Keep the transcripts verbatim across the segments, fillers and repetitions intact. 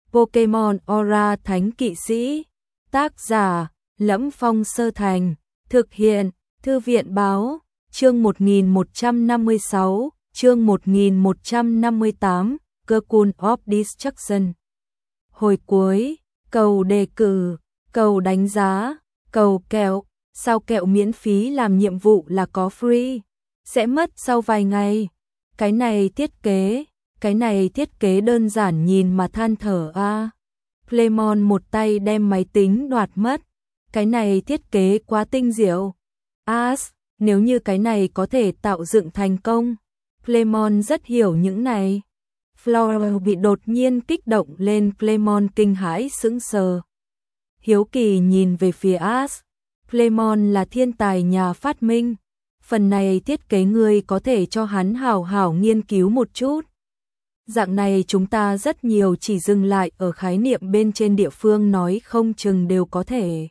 Pokemon Aura Thánh Kỵ Sĩ. Tác giả: Lẫm Phong Sơ Thành. Thực hiện: Thư viện Báo. Chương một nghìn một trăm năm mươi sáu, chương một nghìn một trăm năm mươi tám, Cocoon of Destruction. Hồi cuối, cầu đề cử, cầu đánh giá, cầu kẹo, sao kẹo miễn phí làm nhiệm vụ là có free, sẽ mất sau vài ngày. Cái này thiết kế, cái này thiết kế đơn giản nhìn mà than thở a. À. Clemon một tay đem máy tính đoạt mất. Cái này thiết kế quá tinh diệu. As, nếu như cái này có thể tạo dựng thành công. Clemon rất hiểu những này. Flora bị đột nhiên kích động lên, Clemon kinh hãi sững sờ. Hiếu kỳ nhìn về phía As. Clemon là thiên tài nhà phát minh. Phần này thiết kế ngươi có thể cho hắn hảo hảo nghiên cứu một chút. Dạng này chúng ta rất nhiều chỉ dừng lại ở khái niệm bên trên, địa phương nói không chừng đều có thể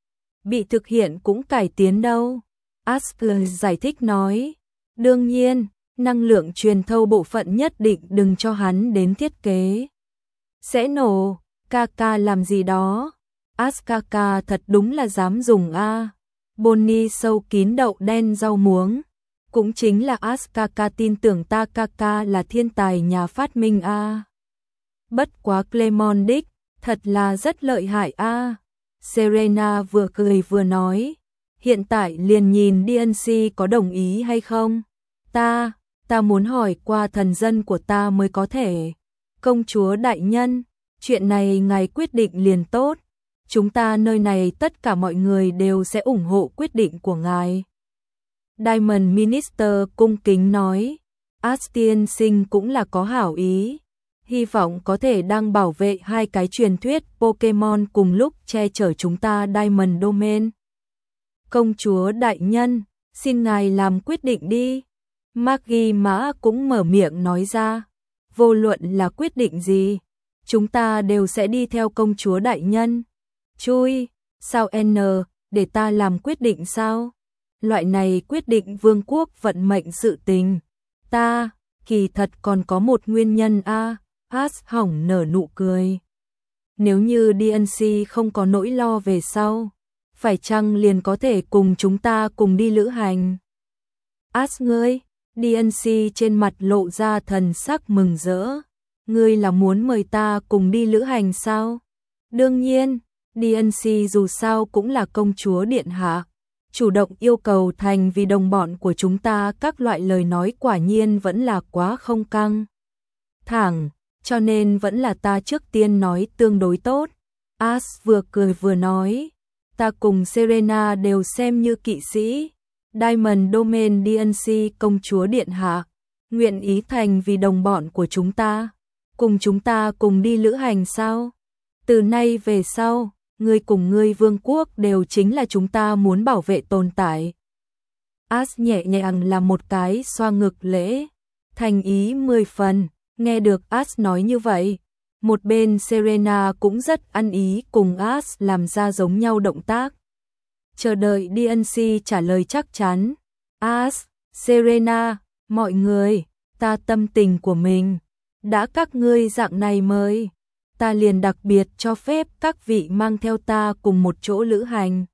bị thực hiện cũng cải tiến đâu. Asper giải thích nói. Đương nhiên, năng lượng truyền thâu bộ phận nhất định đừng cho hắn đến thiết kế. Sẽ nổ, Kaka làm gì đó. Askaka thật đúng là dám dùng a. Bonnie sâu kín đậu đen rau muống. Cũng chính là Askaka tin tưởng ta, Kaka là thiên tài nhà phát minh a. Bất quá Clemon đích, thật là rất lợi hại a. Serena vừa cười vừa nói. Hiện tại liền nhìn đê en xê có đồng ý hay không. Ta, ta muốn hỏi qua thần dân của ta mới có thể. Công chúa đại nhân, chuyện này ngài quyết định liền tốt. Chúng ta nơi này tất cả mọi người đều sẽ ủng hộ quyết định của ngài. Diamond Minister cung kính nói. Astian sinh cũng là có hảo ý. Hy vọng có thể đang bảo vệ hai cái truyền thuyết Pokemon cùng lúc che chở chúng ta Diamond Domain. Công chúa đại nhân, xin ngài làm quyết định đi. Maggie Mã cũng mở miệng nói ra. Vô luận là quyết định gì, chúng ta đều sẽ đi theo công chúa đại nhân. Chui, sao N, để ta làm quyết định sao? Loại này quyết định vương quốc vận mệnh sự tình. Ta, kỳ thật còn có một nguyên nhân a. As hỏng nở nụ cười. Nếu như đê en xê không có nỗi lo về sau, phải chăng liền có thể cùng chúng ta cùng đi lữ hành? As ngươi, đê en xê trên mặt lộ ra thần sắc mừng rỡ. Ngươi là muốn mời ta cùng đi lữ hành sao? Đương nhiên, đê en xê dù sao cũng là công chúa điện hạ. Chủ động yêu cầu thành vì đồng bọn của chúng ta, các loại lời nói quả nhiên vẫn là quá không căng thẳng, cho nên vẫn là ta trước tiên nói tương đối tốt. As vừa cười vừa nói, ta cùng Serena đều xem như kỵ sĩ. Diamond Domain đê en xê công chúa điện hạ, nguyện ý thành vì đồng bọn của chúng ta, cùng chúng ta cùng đi lữ hành sao? Từ nay về sau, ngươi cùng ngươi vương quốc đều chính là chúng ta muốn bảo vệ tồn tại. As nhẹ nhàng làm một cái xoa ngực lễ, thành ý mười phần. Nghe được As nói như vậy, một bên Serena cũng rất ăn ý cùng As làm ra giống nhau động tác. Chờ đợi đê en xê trả lời chắc chắn. As, Serena, mọi người, ta tâm tình của mình. Đã các ngươi dạng này mời, ta liền đặc biệt cho phép các vị mang theo ta cùng một chỗ lữ hành.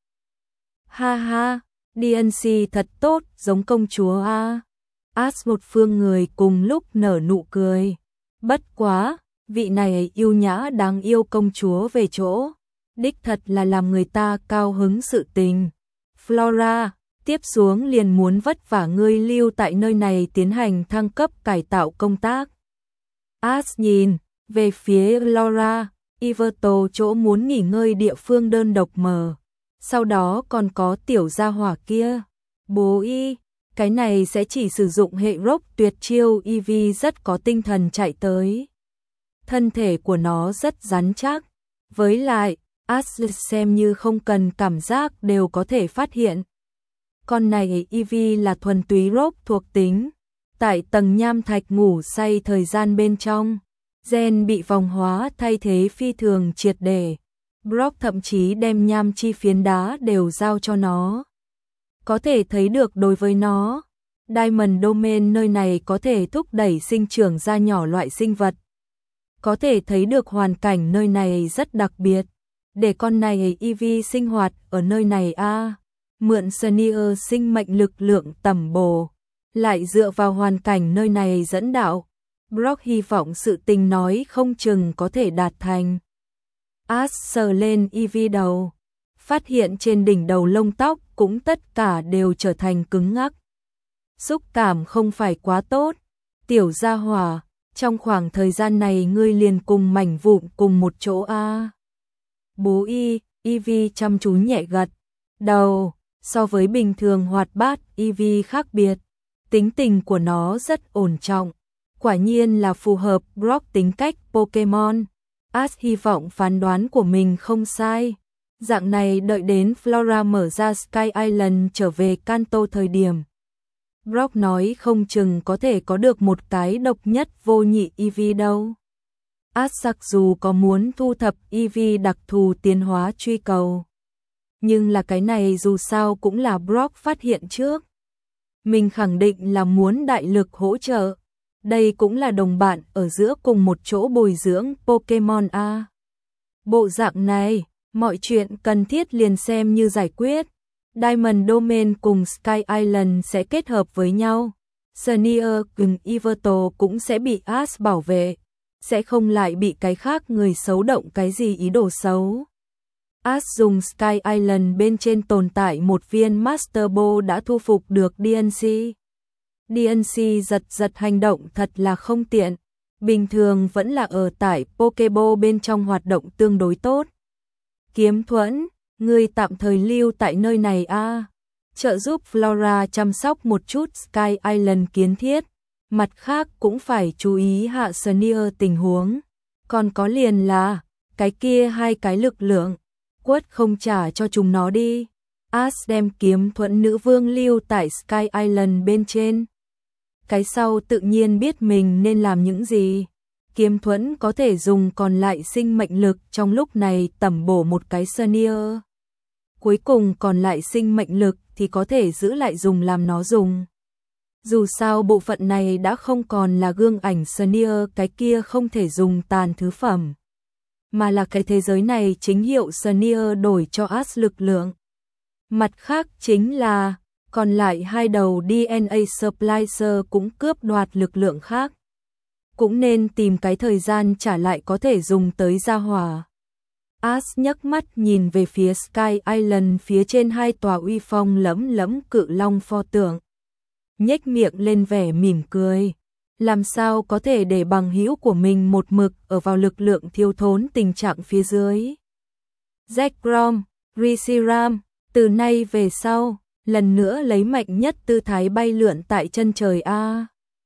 Ha ha, đê en xê thật tốt, giống công chúa a. As một phương người cùng lúc nở nụ cười. Bất quá, vị này yêu nhã đáng yêu công chúa về chỗ, đích thật là làm người ta cao hứng sự tình. Flora, tiếp xuống liền muốn vất vả ngươi lưu tại nơi này tiến hành thăng cấp cải tạo công tác. As nhìn về phía Flora, Iverto chỗ muốn nghỉ ngơi địa phương đơn độc mở. Sau đó còn có tiểu gia hỏa kia. Bố y, cái này sẽ chỉ sử dụng hệ rock tuyệt chiêu e vê rất có tinh thần chạy tới. Thân thể của nó rất rắn chắc. Với lại, As xem như không cần cảm giác đều có thể phát hiện. Con này e vê là thuần túy rock thuộc tính. Tại tầng nham thạch ngủ say thời gian bên trong, gen bị vòng hóa thay thế phi thường triệt để. Brock thậm chí đem nham chi phiến đá đều giao cho nó. Có thể thấy được đối với nó, Diamond Domain nơi này có thể thúc đẩy sinh trưởng ra nhỏ loại sinh vật. Có thể thấy được hoàn cảnh nơi này rất đặc biệt. Để con này Ivy sinh hoạt ở nơi này a à. Mượn Senior sinh mệnh lực lượng tầm bổ. Lại dựa vào hoàn cảnh nơi này dẫn đạo. Brock hy vọng sự tình nói không chừng có thể đạt thành. Ash sờ lên Ivy đầu. Phát hiện trên đỉnh đầu lông tóc cũng tất cả đều trở thành cứng ngắc. Xúc cảm không phải quá tốt. Tiểu gia hỏa, trong khoảng thời gian này ngươi liền cùng mảnh vụn cùng một chỗ a à. Bố y, Ivy chăm chú nhẹ gật đầu. So với bình thường hoạt bát, Ivy khác biệt. Tính tình của nó rất ổn trọng. Quả nhiên là phù hợp Brock tính cách Pokemon. Ash hy vọng phán đoán của mình không sai. Dạng này đợi đến Flora mở ra Sky Island trở về Kanto thời điểm. Brock nói không chừng có thể có được một cái độc nhất vô nhị Eevee đâu. Ash mặc dù có muốn thu thập Eevee đặc thù tiến hóa truy cầu. Nhưng là cái này dù sao cũng là Brock phát hiện trước. Mình khẳng định là muốn đại lực hỗ trợ. Đây cũng là đồng bạn ở giữa cùng một chỗ bồi dưỡng Pokemon A. Bộ dạng này, mọi chuyện cần thiết liền xem như giải quyết. Diamond Domain cùng Sky Island sẽ kết hợp với nhau. Senior cùng Yveltal cũng sẽ bị Ash bảo vệ. Sẽ không lại bị cái khác người xấu động cái gì ý đồ xấu. Ash dùng Sky Island bên trên tồn tại một viên Master Ball đã thu phục được đê en xê. đê en xê giật giật hành động thật là không tiện. Bình thường vẫn là ở tại Pokeball bên trong hoạt động tương đối tốt. Kiếm Thuẫn, ngươi tạm thời lưu tại nơi này a à. Trợ giúp Flora chăm sóc một chút Sky Island kiến thiết. Mặt khác cũng phải chú ý hạ Senior tình huống. Còn có liền là, cái kia hai cái lực lượng. Quất không trả cho chúng nó đi. Ash đem Kiếm Thuẫn nữ vương lưu tại Sky Island bên trên. Cái sau tự nhiên biết mình nên làm những gì. Kiếm Thuẫn có thể dùng còn lại sinh mệnh lực trong lúc này tẩm bổ một cái Senior. Cuối cùng còn lại sinh mệnh lực thì có thể giữ lại dùng làm nó dùng. Dù sao bộ phận này đã không còn là gương ảnh Senior, cái kia không thể dùng tàn thứ phẩm. Mà là cái thế giới này chính hiệu Senior đổi cho Ash lực lượng. Mặt khác chính là, còn lại hai đầu đê en a Splicer cũng cướp đoạt lực lượng khác. Cũng nên tìm cái thời gian trả lại có thể dùng tới gia hỏa. Ash nhấc mắt nhìn về phía Sky Island phía trên hai tòa uy phong lẫm lẫm cự long pho tượng. Nhếch miệng lên vẻ mỉm cười. Làm sao có thể để bằng hữu của mình một mực ở vào lực lượng thiếu thốn tình trạng phía dưới. Zekrom, Reshiram, từ nay về sau, lần nữa lấy mạnh nhất tư thái bay lượn tại chân trời A.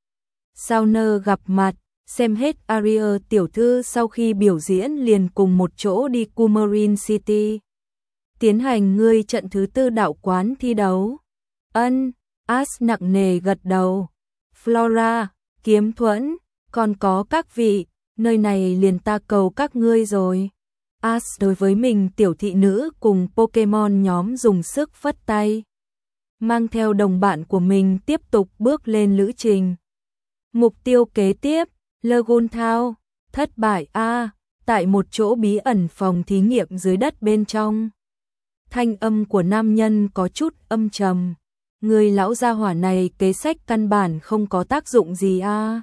Sauner gặp mặt, xem hết Aria tiểu thư sau khi biểu diễn liền cùng một chỗ đi Coumarin City. Tiến hành ngươi trận thứ tư đạo quán thi đấu. Ân, Ash nặng nề gật đầu. Flora, Kiếm Thuẫn, còn có các vị, nơi này liền ta cầu các ngươi rồi. Ash đối với mình tiểu thị nữ cùng Pokemon nhóm dùng sức phất tay. Mang theo đồng bạn của mình tiếp tục bước lên lữ trình. Mục tiêu kế tiếp, Lagoon Town, thất bại a, tại một chỗ bí ẩn phòng thí nghiệm dưới đất bên trong. Thanh âm của nam nhân có chút âm trầm. Người lão gia hỏa này kế sách căn bản không có tác dụng gì a.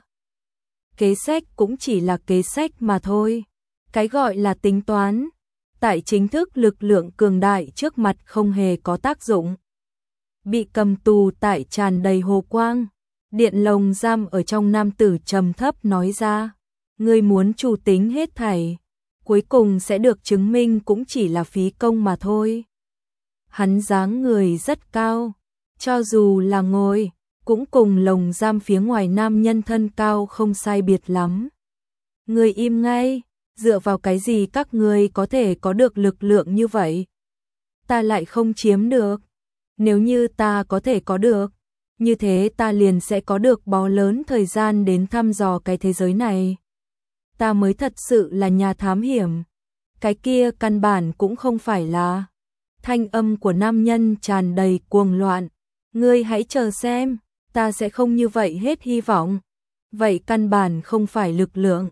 Kế sách cũng chỉ là kế sách mà thôi. Cái gọi là tính toán, tại chính thức lực lượng cường đại trước mặt không hề có tác dụng. Bị cầm tù tại tràn đầy hồ quang, điện lồng giam ở trong nam tử trầm thấp nói ra, ngươi muốn chủ tính hết thảy, cuối cùng sẽ được chứng minh cũng chỉ là phí công mà thôi. Hắn dáng người rất cao, cho dù là ngồi, cũng cùng lồng giam phía ngoài nam nhân thân cao không sai biệt lắm. Ngươi im ngay, dựa vào cái gì các ngươi có thể có được lực lượng như vậy? Ta lại không chiếm được. Nếu như ta có thể có được, như thế ta liền sẽ có được bó lớn thời gian đến thăm dò cái thế giới này. Ta mới thật sự là nhà thám hiểm. Cái kia căn bản cũng không phải là. Thanh âm của nam nhân tràn đầy cuồng loạn. Ngươi hãy chờ xem, ta sẽ không như vậy hết hy vọng. Vậy căn bản không phải lực lượng,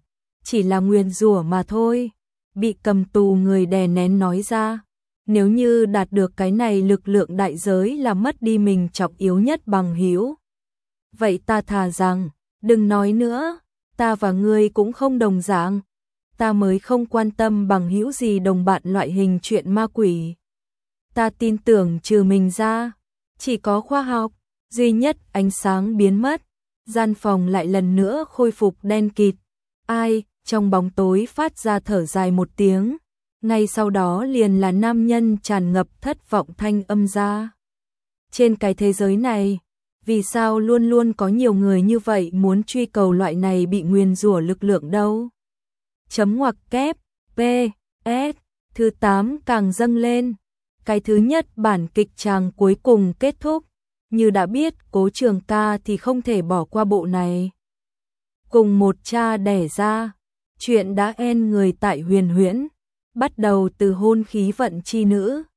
chỉ là nguyền rủa mà thôi. Bị cầm tù người đè nén nói ra, nếu như đạt được cái này lực lượng đại giới là mất đi mình trọng yếu nhất bằng hữu. Vậy ta thà rằng, đừng nói nữa, ta và ngươi cũng không đồng dạng. Ta mới không quan tâm bằng hữu gì đồng bạn loại hình chuyện ma quỷ. Ta tin tưởng trừ mình ra, chỉ có khoa học, duy nhất ánh sáng biến mất, gian phòng lại lần nữa khôi phục đen kịt. Ai, trong bóng tối phát ra thở dài một tiếng, ngay sau đó liền là nam nhân tràn ngập thất vọng thanh âm ra. Trên cái thế giới này, vì sao luôn luôn có nhiều người như vậy muốn truy cầu loại này bị nguyền rủa lực lượng đâu? Chấm ngoặc kép, P, S, thứ tám càng dâng lên. Cái thứ nhất bản kịch tràng cuối cùng kết thúc. Như đã biết Cố Trường Ca thì không thể bỏ qua bộ này. Cùng một cha đẻ ra, chuyện đã en người tại huyền huyễn. Bắt đầu từ hôn khí vận chi nữ,